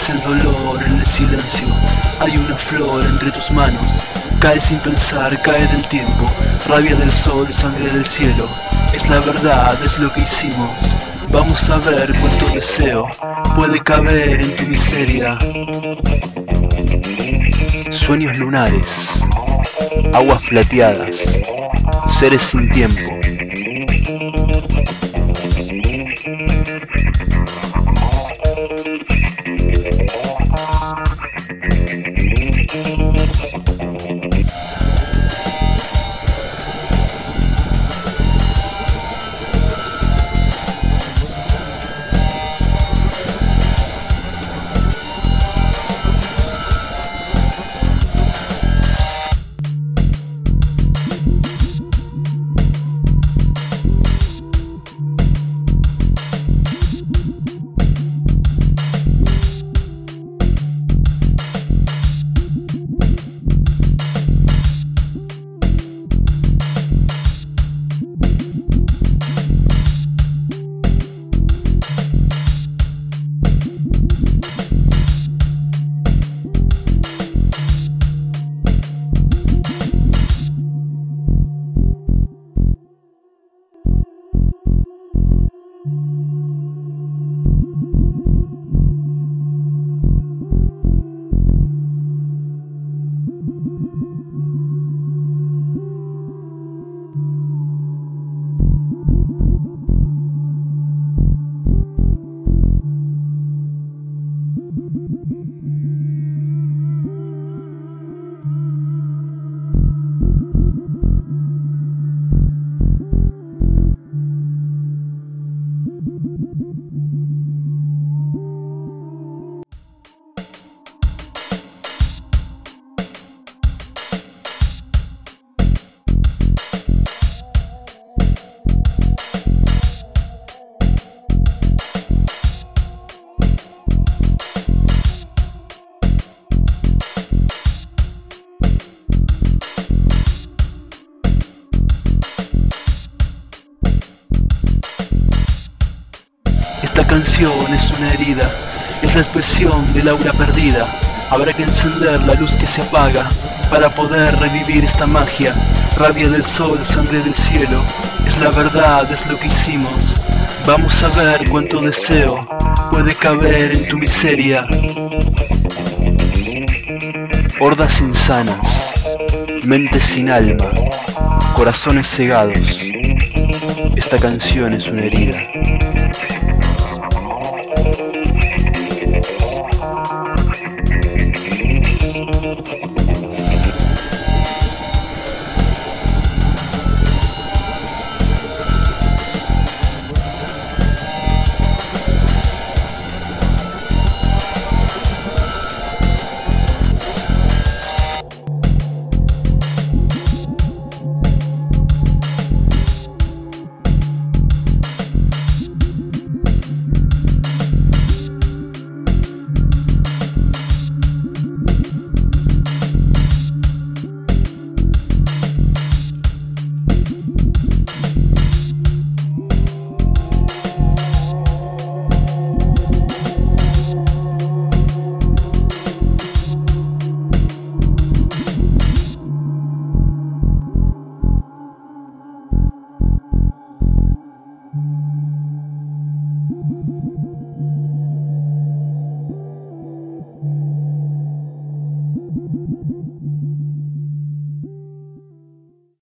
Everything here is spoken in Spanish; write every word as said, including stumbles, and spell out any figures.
es el dolor en el silencio. Hay una flor entre tus manos. Cae sin pensar, cae del tiempo. Rabia del sol, sangre del cielo. Es la verdad, es lo que hicimos. Vamos a ver cuánto deseo puede caber en tu miseria. Sueños lunares, aguas plateadas, seres sin tiempo. Esta canción es una herida, es la expresión del aura perdida. Habrá que encender la luz que se apaga para poder revivir esta magia. Rabia del sol, sangre del cielo, es la verdad, es lo que hicimos. Vamos a ver cuánto deseo puede caber en tu miseria. Hordas insanas, mentes sin alma, corazones cegados. Esta canción es una herida.